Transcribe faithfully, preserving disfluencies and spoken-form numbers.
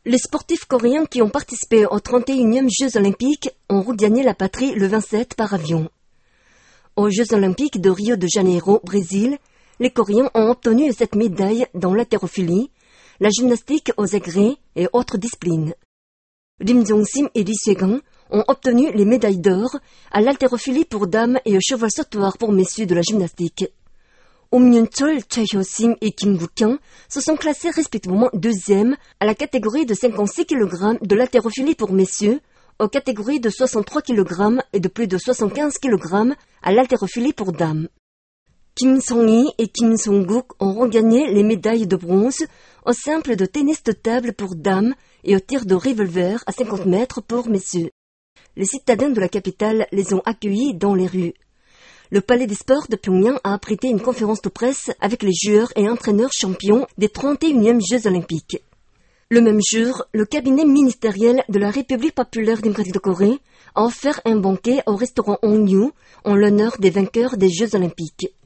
Les sportifs coréens qui ont participé aux trente et unième Jeux olympiques ont regagné la patrie le vingt-sept par avion. Aux Jeux olympiques de Rio de Janeiro, Brésil, les Coréens ont obtenu cette médaille dans l'haltérophilie, la gymnastique aux agrès et autres disciplines. Rim Jong-sim et Lee Sue-gang ont obtenu les médailles d'or à l'haltérophilie pour dames et au cheval sautoir pour messieurs de la gymnastique. Um Myun-chol, Choi Hyo-sim et Kim Gu-kyung se sont classés respectivement deuxième à la catégorie de cinquante-six kilogrammes de l'haltérophilie pour messieurs, aux catégories de soixante-trois kilogrammes et de plus de soixante-quinze kilogrammes à l'haltérophilie pour dames. Kim Song-hee et Kim Song-guk ont regagné les médailles de bronze au simple de tennis de table pour dames et au tir de revolver à cinquante mètres pour messieurs. Les citadins de la capitale les ont accueillis dans les rues. Le palais des sports de Pyongyang a abrité une conférence de presse avec les joueurs et entraîneurs champions des trente et unième Jeux olympiques. Le même jour, le cabinet ministériel de la République populaire démocratique de Corée a offert un banquet au restaurant Ongyu en l'honneur des vainqueurs des Jeux olympiques.